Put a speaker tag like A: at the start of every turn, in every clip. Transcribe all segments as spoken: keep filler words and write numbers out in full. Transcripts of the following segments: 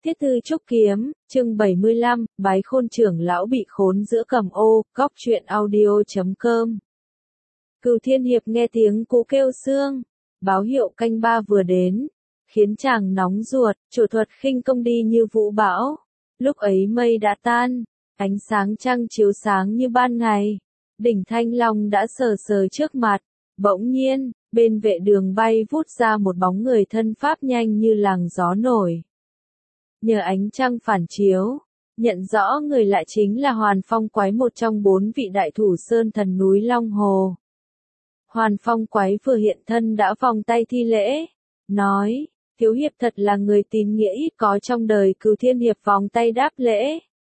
A: Tiết Thư Trúc Kiếm, chương bảy mươi lăm, bái khôn trưởng lão bị khốn giữa cầm ô, góc truyện audio chấm com. Cửu Thiên Hiệp nghe tiếng cú kêu xương, báo hiệu canh ba vừa đến, khiến chàng nóng ruột, chủ thuật khinh công đi như vũ bão. Lúc ấy mây đã tan, ánh sáng trăng chiếu sáng như ban ngày, đỉnh Thanh Long đã sờ sờ trước mặt, bỗng nhiên, bên vệ đường bay vút ra một bóng người thân pháp nhanh như làn gió nổi. Nhờ ánh trăng phản chiếu, nhận rõ người lại chính là Hoàn Phong Quái, một trong bốn vị đại thủ sơn thần núi Long Hồ. Hoàn Phong Quái vừa hiện thân đã vòng tay thi lễ, nói, thiếu hiệp thật là người tín nghĩa ít có trong đời. Cửu Thiên Hiệp vòng tay đáp lễ,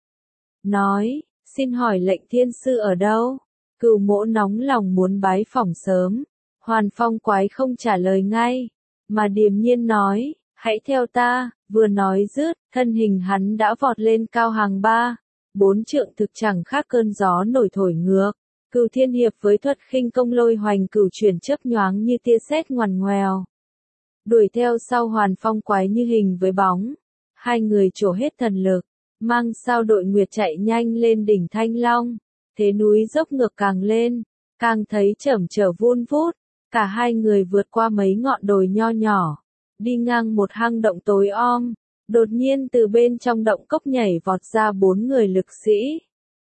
A: nói, xin hỏi lệnh thiên sư ở đâu? Cửu mỗ nóng lòng muốn bái phỏng sớm. Hoàn Phong Quái không trả lời ngay, mà điềm nhiên nói, hãy theo ta. Vừa nói dứt, thân hình hắn đã vọt lên cao hàng ba, bốn trượng, thực chẳng khác cơn gió nổi thổi ngược. Cửu Thiên Hiệp với thuật khinh công lôi hoành cửu chuyển chớp nhoáng như tia sét ngoằn ngoèo, đuổi theo sau Hoàn Phong Quái như hình với bóng. Hai người trổ hết thần lực, mang sao đội nguyệt chạy nhanh lên đỉnh Thanh Long. Thế núi dốc ngược càng lên, càng thấy chởm trở vun vút. Cả hai người vượt qua mấy ngọn đồi nho nhỏ, đi ngang một hang động tối om. Đột nhiên từ bên trong động cốc nhảy vọt ra bốn người lực sĩ.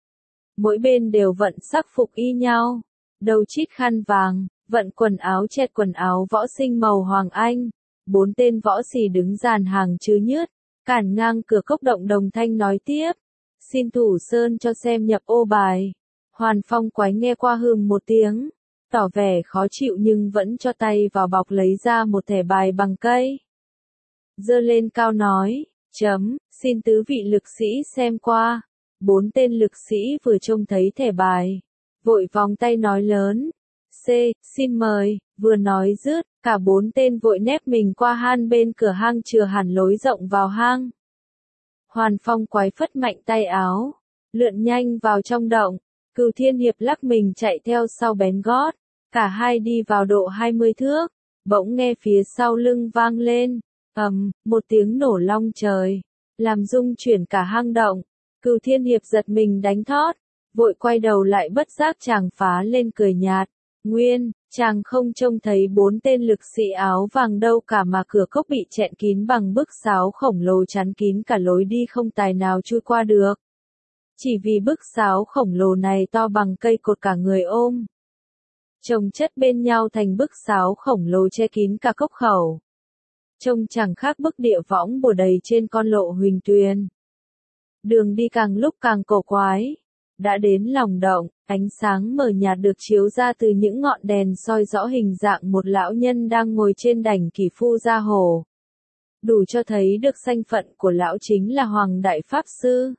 A: Mỗi bên đều vận sắc phục y nhau, đầu chít khăn vàng, vận quần áo chẹt quần áo võ sinh màu hoàng anh. Bốn tên võ sĩ đứng dàn hàng chứ nhứt, cản ngang cửa cốc động. Đồng thanh nói tiếp, xin thủ sơn cho xem nhập ô bài. Hoàn Phong Quái nghe qua hừm một tiếng, tỏ vẻ khó chịu nhưng vẫn cho tay vào bọc lấy ra một thẻ bài bằng cây. Giơ lên cao nói, chấm, xin tứ vị lực sĩ xem qua. Bốn tên lực sĩ vừa trông thấy thẻ bài, vội vòng tay nói lớn, C, xin mời. Vừa nói dứt, cả bốn tên vội nép mình qua han bên cửa hang, chừa hẳn lối rộng vào hang. Hoàn Phong Quái phất mạnh tay áo, lượn nhanh vào trong động. Cửu Thiên Hiệp lắc mình chạy theo sau bén gót. Cả hai đi vào độ hai mươi thước, bỗng nghe phía sau lưng vang lên, ầm, một tiếng nổ long trời, làm rung chuyển cả hang động. Cửu Thiên Hiệp giật mình đánh thót, vội quay đầu lại, bất giác chàng phá lên cười nhạt. Nguyên, chàng không trông thấy bốn tên lực sĩ áo vàng đâu cả, mà cửa cốc bị chẹn kín bằng bức sáo khổng lồ chắn kín cả lối đi, không tài nào chui qua được. Chỉ vì bức sáo khổng lồ này to bằng cây cột, cả người ôm chồng chất bên nhau thành bức sáo khổng lồ che kín cả cốc khẩu. Trông chẳng khác bức địa võng bùa đầy trên con lộ huỳnh tuyền. Đường đi càng lúc càng cổ quái. Đã đến lòng động, ánh sáng mờ nhạt được chiếu ra từ những ngọn đèn soi rõ hình dạng một lão nhân đang ngồi trên đảnh Kỷ Phu Gia Hồ. Đủ cho thấy được danh phận của lão chính là Hoàng Đại Pháp Sư.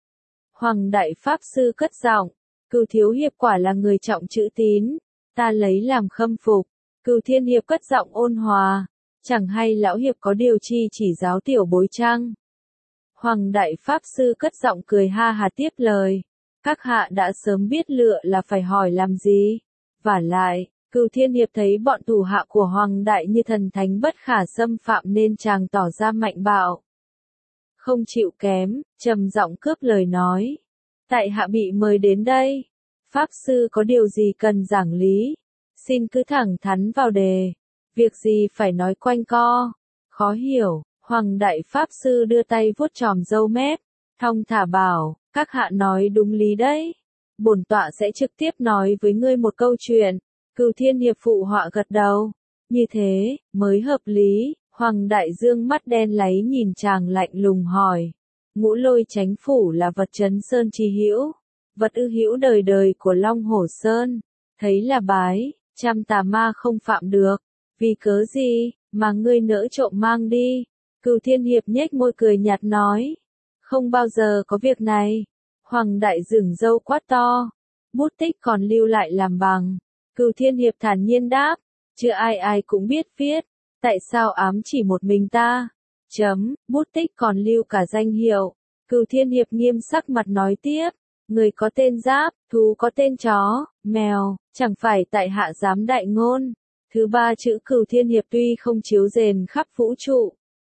A: Hoàng Đại Pháp Sư cất giọng, Cửu thiếu hiệp quả là người trọng chữ tín, ta lấy làm khâm phục. Cửu Thiên Hiệp cất giọng ôn hòa, chẳng hay lão hiệp có điều chi chỉ giáo tiểu bối chăng? Hoàng Đại Pháp Sư cất giọng cười ha hà tiếp lời, các hạ đã sớm biết lựa là phải hỏi làm gì. Vả lại, Cửu Thiên Hiệp thấy bọn thủ hạ của Hoàng Đại như thần thánh bất khả xâm phạm nên chàng tỏ ra mạnh bạo, không chịu kém, trầm giọng cướp lời nói, tại hạ bị mời đến đây, Pháp Sư có điều gì cần giảng lý, xin cứ thẳng thắn vào đề, việc gì phải nói quanh co, khó hiểu. Hoàng Đại Pháp Sư đưa tay vuốt chòm râu mép, thong thả bảo, các hạ nói đúng lý đấy, bổn tọa sẽ trực tiếp nói với ngươi một câu chuyện. Cửu Thiên Hiệp phụ họa gật đầu, như thế mới hợp lý. Hoàng Đại dương mắt đen láy nhìn chàng lạnh lùng hỏi, Ngũ Lôi Chánh Phủ là vật trấn sơn chi hữu, vật ư hữu đời đời của Long Hổ Sơn, thấy là bái, trăm tà ma không phạm được, vì cớ gì mà ngươi nỡ trộm mang đi? Cửu Thiên Hiệp nhếch môi cười nhạt nói, không bao giờ có việc này. Hoàng Đại rừng râu quát to, bút tích còn lưu lại làm bằng. Cửu Thiên Hiệp thản nhiên đáp, chưa ai ai cũng biết viết, tại sao ám chỉ một mình ta? Chấm, bút tích còn lưu cả danh hiệu. Cửu Thiên Hiệp nghiêm sắc mặt nói tiếp, người có tên giáp, thú có tên chó, mèo, chẳng phải tại hạ dám đại ngôn. Thứ ba chữ Cửu Thiên Hiệp tuy không chiếu rền khắp vũ trụ,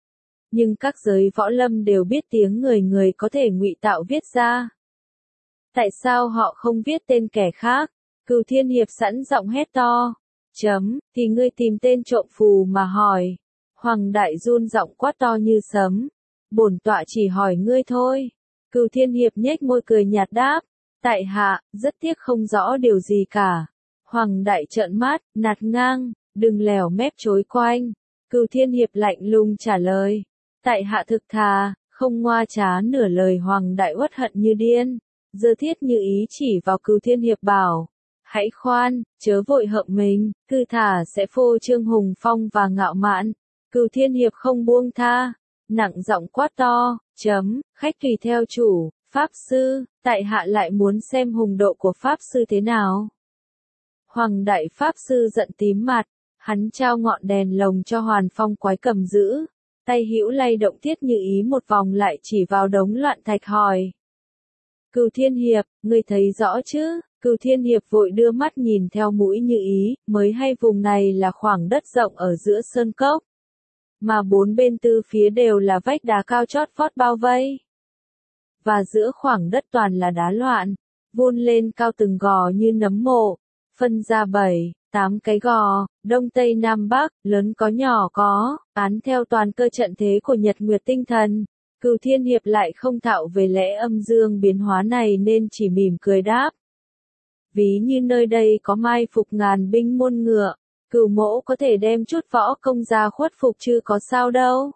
A: Nhưng các giới võ lâm đều biết tiếng người người có thể ngụy tạo viết ra. Tại sao họ không viết tên kẻ khác? Cửu Thiên Hiệp sẵn giọng hét to. Chấm, thì ngươi tìm tên trộm phù mà hỏi. Hoàng Đại run giọng quát to như sấm. Bổn tọa chỉ hỏi ngươi thôi. Cửu Thiên Hiệp nhếch môi cười nhạt đáp. Tại hạ, rất tiếc không rõ điều gì cả. Hoàng Đại trợn mắt, nạt ngang, đừng lèo mép chối quanh. Cửu Thiên Hiệp lạnh lùng trả lời. Tại hạ thực thà, không ngoa trá nửa lời. Hoàng Đại uất hận như điên. Giơ thiết như ý chỉ vào Cửu Thiên Hiệp bảo. Hãy khoan, chớ vội hợm mình, cứ thả sẽ phô trương hùng phong và ngạo mạn. Cửu Thiên Hiệp không buông tha, nặng giọng quát to, chấm, khách tùy theo chủ, Pháp Sư, tại hạ lại muốn xem hùng độ của Pháp Sư thế nào. Hoàng Đại Pháp Sư giận tím mặt, hắn trao ngọn đèn lồng cho Hoàn Phong Quái cầm giữ, tay hữu lay động thiết như ý một vòng lại chỉ vào đống loạn thạch hỏi. Cửu Thiên Hiệp, ngươi thấy rõ chứ? Cửu Thiên Hiệp vội đưa mắt nhìn theo mũi như ý, mới hay vùng này là khoảng đất rộng ở giữa sơn cốc. Mà bốn bên tư phía đều là vách đá cao chót vót bao vây. Và giữa khoảng đất toàn là đá loạn, vun lên cao từng gò như nấm mộ, phân ra bảy, tám cái gò, đông tây nam bắc, lớn có nhỏ có, án theo toàn cơ trận thế của Nhật Nguyệt Tinh Thần. Cửu Thiên Hiệp lại không thạo về lẽ âm dương biến hóa này nên chỉ mỉm cười đáp. Ví như nơi đây có mai phục ngàn binh muôn ngựa, Cửu mỗ có thể đem chút võ công ra khuất phục chứ có sao đâu.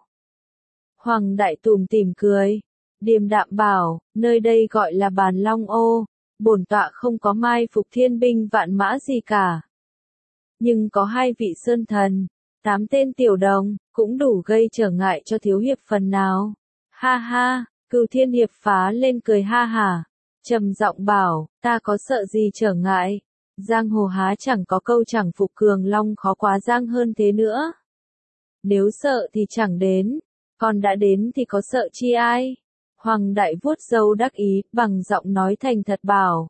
A: Hoàng Đại tủm tỉm cười, điềm đạm bảo, nơi đây gọi là Bàn Long Ô, bổn tọa không có mai phục thiên binh vạn mã gì cả. Nhưng có hai vị sơn thần, tám tên tiểu đồng, cũng đủ gây trở ngại cho thiếu hiệp phần nào. Ha ha, Cửu Thiên Hiệp phá lên cười ha hả. Trầm giọng bảo, ta có sợ gì trở ngại, giang hồ há chẳng có câu chẳng phục cường long khó quá giang hơn thế nữa. Nếu sợ thì chẳng đến, còn đã đến thì có sợ chi ai. Hoàng Đại vuốt râu đắc ý, bằng giọng nói thành thật bảo.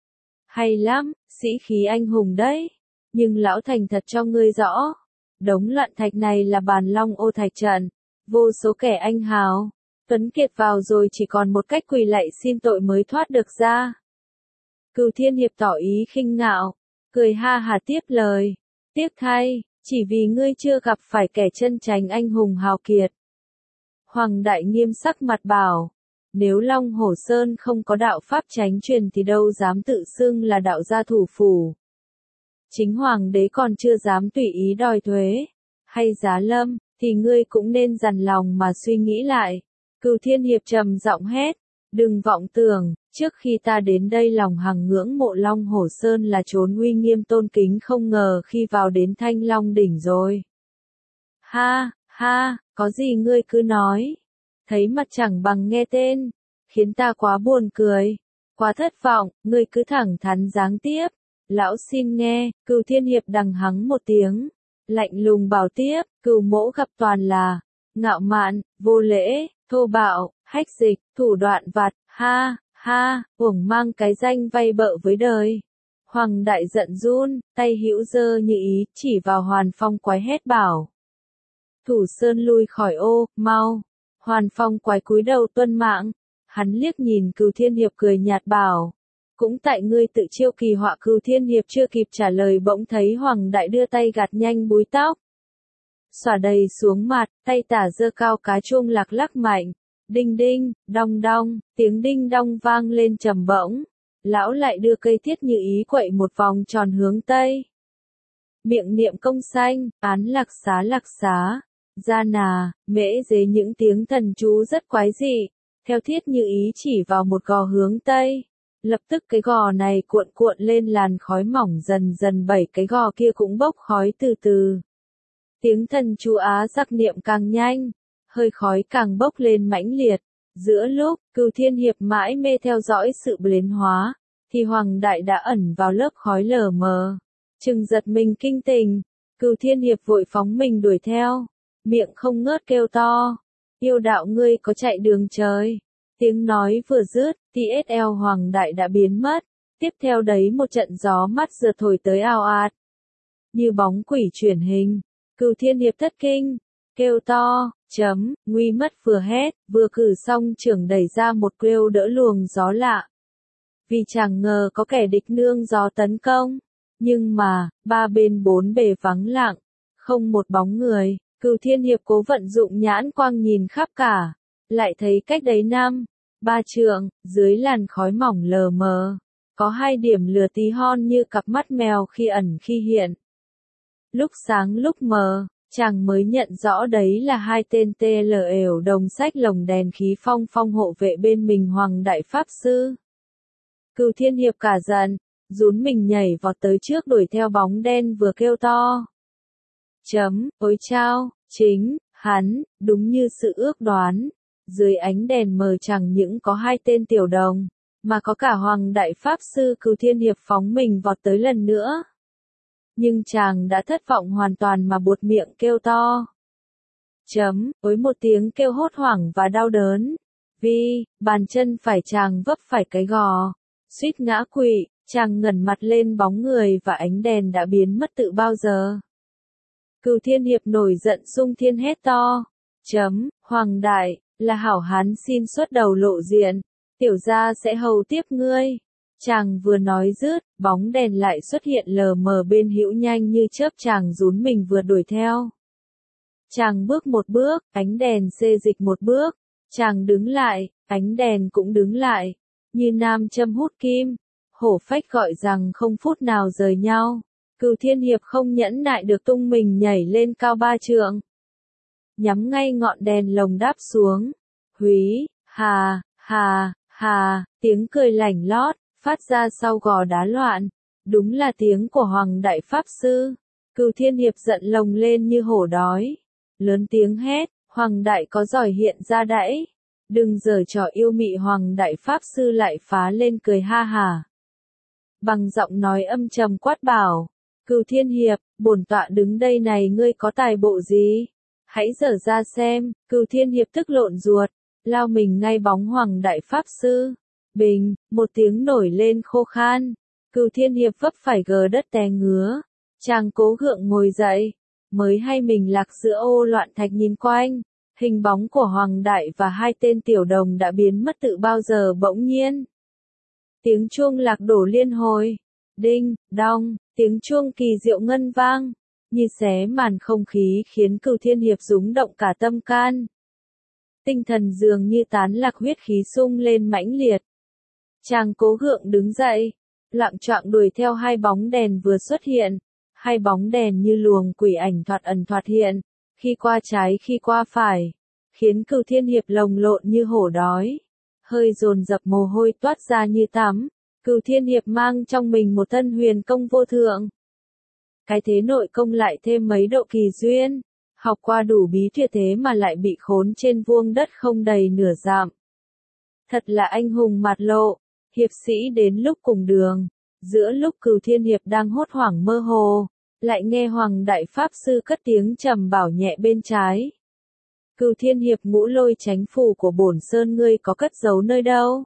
A: Hay lắm, sĩ khí anh hùng đấy, nhưng lão thành thật cho ngươi rõ. Đống loạn thạch này là Bàn Long Ô thạch trận, vô số kẻ anh hào. Tuấn Kiệt vào rồi chỉ còn một cách quỳ lạy xin tội mới thoát được ra. Cửu Thiên Hiệp tỏ ý khinh ngạo, cười ha hà tiếp lời. Tiếc thay, chỉ vì ngươi chưa gặp phải kẻ chân chánh anh hùng hào kiệt. Hoàng Đại nghiêm sắc mặt bảo, nếu Long Hổ Sơn không có đạo pháp chánh truyền thì đâu dám tự xưng là đạo gia thủ phủ. Chính Hoàng đế còn chưa dám tùy ý đòi thuế, hay giá lâm, thì ngươi cũng nên dằn lòng mà suy nghĩ lại. Cửu Thiên Hiệp trầm giọng hét, đừng vọng tưởng, trước khi ta đến đây lòng hằng ngưỡng mộ Long Hổ Sơn là chốn uy nghiêm tôn kính, không ngờ khi vào đến Thanh Long đỉnh rồi. Ha, ha, có gì ngươi cứ nói, thấy mặt chẳng bằng nghe tên, khiến ta quá buồn cười, quá thất vọng, ngươi cứ thẳng thắn giáng tiếp, lão xin nghe. Cửu Thiên Hiệp đằng hắng một tiếng, lạnh lùng bảo tiếp, cửu mỗ gặp toàn là ngạo mạn, vô lễ, thô bạo, hách dịch, thủ đoạn vặt, ha, ha, uổng mang cái danh vay bợ với đời. Hoàng Đại giận run, tay hữu giơ như ý, chỉ vào Hoàn Phong Quái hét bảo. Thủ Sơn lui khỏi ô, mau. Hoàn Phong Quái cúi đầu tuân mạng, hắn liếc nhìn Cửu Thiên Hiệp cười nhạt bảo. Cũng tại ngươi tự chiêu kỳ họa. Cửu Thiên Hiệp chưa kịp trả lời bỗng thấy Hoàng Đại đưa tay gạt nhanh búi tóc. Xòa đầy xuống mặt, tay tả giơ cao cá chuông lạc lắc mạnh. Đinh đinh, đong đong, tiếng đinh đong vang lên trầm bổng. Lão lại đưa cây thiết như ý quậy một vòng tròn hướng tây. Miệng niệm công sanh, án lạc xá lạc xá, gia nà, mễ dế những tiếng thần chú rất quái dị. Theo thiết như ý chỉ vào một gò hướng tây. Lập tức cái gò này cuộn cuộn lên làn khói mỏng dần dần, bảy cái gò kia cũng bốc khói từ từ. Tiếng thần chú á giặc niệm càng nhanh, hơi khói càng bốc lên mãnh liệt. Giữa lúc Cửu Thiên Hiệp mãi mê theo dõi sự biến hóa, thì Hoàng Đại đã ẩn vào lớp khói lờ mờ. Chừng giật mình kinh tình, Cửu Thiên Hiệp vội phóng mình đuổi theo, miệng không ngớt kêu to. Yêu đạo ngươi có chạy đường trời. Tiếng nói vừa dứt, thì ét lờ Hoàng Đại đã biến mất. Tiếp theo đấy một trận gió mắt rượt thổi tới ào ạt. Như bóng quỷ chuyển hình, Cửu Thiên Hiệp thất kinh, kêu to, Chấm, nguy mất vừa hét, vừa cử xong trưởng đẩy ra một kêu đỡ luồng gió lạ. Vì chẳng ngờ có kẻ địch nương gió tấn công. Nhưng mà, ba bên bốn bề vắng lặng, không một bóng người. Cửu Thiên Hiệp cố vận dụng nhãn quang nhìn khắp cả. Lại thấy cách đấy năm, ba trượng, dưới làn khói mỏng lờ mờ. Có hai điểm lửa tí hon như cặp mắt mèo khi ẩn khi hiện. Lúc sáng lúc mờ, chàng mới nhận rõ đấy là hai tên tê lờ ểu đồng sách lồng đèn khí phong phong hộ vệ bên mình Hoàng Đại Pháp Sư. Cửu Thiên Hiệp cả giận, rún mình nhảy vọt tới trước đuổi theo bóng đen vừa kêu to. Chấm, ôi chao, chính, hắn, đúng như sự ước đoán. Dưới ánh đèn mờ chẳng những có hai tên tiểu đồng, mà có cả Hoàng Đại Pháp Sư. Cửu Thiên Hiệp phóng mình vọt tới lần nữa. Nhưng chàng đã thất vọng hoàn toàn mà buột miệng kêu to. Chấm, với một tiếng kêu hốt hoảng và đau đớn. Vì, bàn chân phải chàng vấp phải cái gò. Suýt ngã quỵ, chàng ngẩng mặt lên bóng người và ánh đèn đã biến mất từ bao giờ. Cửu Thiên Hiệp nổi giận xung thiên hét to. Chấm, Hoàng Đại, là hảo hán xin xuất đầu lộ diện. Tiểu gia sẽ hầu tiếp ngươi. Chàng vừa nói dứt, bóng đèn lại xuất hiện lờ mờ bên hữu nhanh như chớp. Chàng rún mình vừa đuổi theo. Chàng bước một bước, ánh đèn xê dịch một bước. Chàng đứng lại, ánh đèn cũng đứng lại. Như nam châm hút kim. Hổ phách gọi rằng không phút nào rời nhau. Cửu Thiên Hiệp không nhẫn nại được tung mình nhảy lên cao ba trượng. Nhắm ngay ngọn đèn lồng đáp xuống. Húy, hà, hà, hà, tiếng cười lảnh lót, phát ra sau gò đá loạn. Đúng là tiếng của Hoàng Đại Pháp Sư. Cửu Thiên Hiệp giận lồng lên như hổ đói. Lớn tiếng hét, Hoàng Đại có giỏi hiện ra đãi. Đừng giở trò yêu mị. Hoàng Đại Pháp Sư lại phá lên cười ha hả. Bằng giọng nói âm trầm quát bảo. Cửu Thiên Hiệp, bổn tọa đứng đây này ngươi có tài bộ gì? Hãy dở ra xem. Cửu Thiên Hiệp tức lộn ruột, lao mình ngay bóng Hoàng Đại Pháp Sư. Bình, một tiếng nổi lên khô khan. Cửu Thiên Hiệp vấp phải gờ đất té ngứa. Chàng cố gượng ngồi dậy, mới hay mình lạc giữa ô loạn thạch nhìn quanh. Hình bóng của Hoàng Đại và hai tên tiểu đồng đã biến mất từ bao giờ. Bỗng nhiên, tiếng chuông lạc đổ liên hồi. Đinh, đong, tiếng chuông kỳ diệu ngân vang, như xé màn không khí khiến Cửu Thiên Hiệp rúng động cả tâm can. Tinh thần dường như tán lạc, huyết khí sung lên mãnh liệt. Chàng cố gượng đứng dậy, loạng choạng đuổi theo hai bóng đèn vừa xuất hiện. Hai bóng đèn như luồng quỷ ảnh thoạt ẩn thoạt hiện, khi qua trái khi qua phải, khiến Cửu Thiên Hiệp lồng lộn như hổ đói. Hơi dồn dập mồ hôi toát ra như tắm. Cửu Thiên Hiệp mang trong mình một thân huyền công vô thượng. Cái thế nội công lại thêm mấy độ kỳ duyên. Học qua đủ bí tuyệt thế mà lại bị khốn trên vuông đất không đầy nửa dặm. Thật là anh hùng mạt lộ, hiệp sĩ đến lúc cùng đường. Giữa lúc Cửu Thiên Hiệp đang hốt hoảng mơ hồ, lại nghe Hoàng Đại Pháp Sư cất tiếng trầm bảo nhẹ bên trái. Cửu Thiên Hiệp, ngũ lôi chánh phù của bổn sơn ngươi có cất giấu nơi đâu?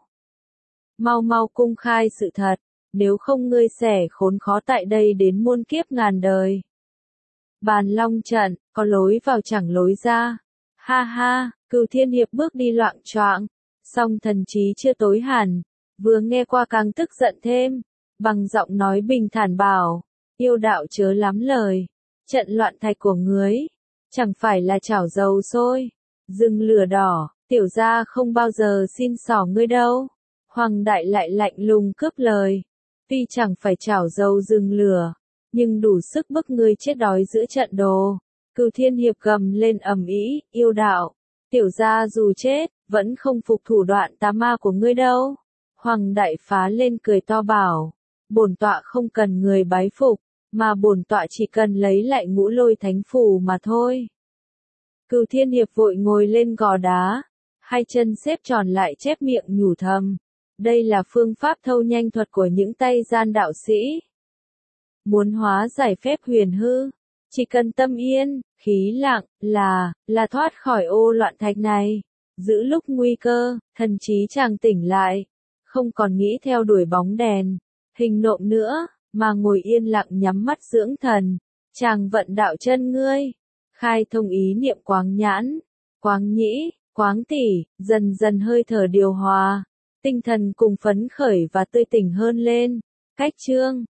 A: Mau mau cung khai sự thật, nếu không ngươi sẽ khốn khó tại đây đến muôn kiếp ngàn đời. Bàn long trận, có lối vào chẳng lối ra. Ha ha, Cửu Thiên Hiệp bước đi loạng choạng, song thần trí chưa tối hẳn, vừa nghe qua càng tức giận thêm, bằng giọng nói bình thản bảo, yêu đạo chớ lắm lời, trận loạn thạch của ngươi, chẳng phải là chảo dầu sôi, rừng lửa đỏ, tiểu gia không bao giờ xin xỏ ngươi đâu. Hoàng Đại lại lạnh lùng cướp lời, tuy chẳng phải chảo dầu rừng lửa, nhưng đủ sức bức ngươi chết đói giữa trận đồ. Cửu Thiên Hiệp gầm lên ầm ĩ, yêu đạo, tiểu gia dù chết, vẫn không phục thủ đoạn tà ma của ngươi đâu. Hoàng Đại phá lên cười to bảo, bổn tọa không cần người bái phục, mà bổn tọa chỉ cần lấy lại ngũ lôi thánh phù mà thôi. Cửu Thiên Hiệp vội ngồi lên gò đá, hai chân xếp tròn lại chép miệng nhủ thầm. Đây là phương pháp thâu nhanh thuật của những tay gian đạo sĩ. Muốn hóa giải phép huyền hư, chỉ cần tâm yên, khí lặng, là, là thoát khỏi ô loạn thạch này. Giữa lúc nguy cơ, thần trí chàng tỉnh lại, không còn nghĩ theo đuổi bóng đèn, hình nộm nữa, mà ngồi yên lặng nhắm mắt dưỡng thần. Chàng vận đạo chân ngươi, khai thông ý niệm quáng nhãn, Quáng nhĩ, quáng tỷ, dần dần hơi thở điều hòa, tinh thần cùng phấn khởi và tươi tỉnh hơn lên. Cách chương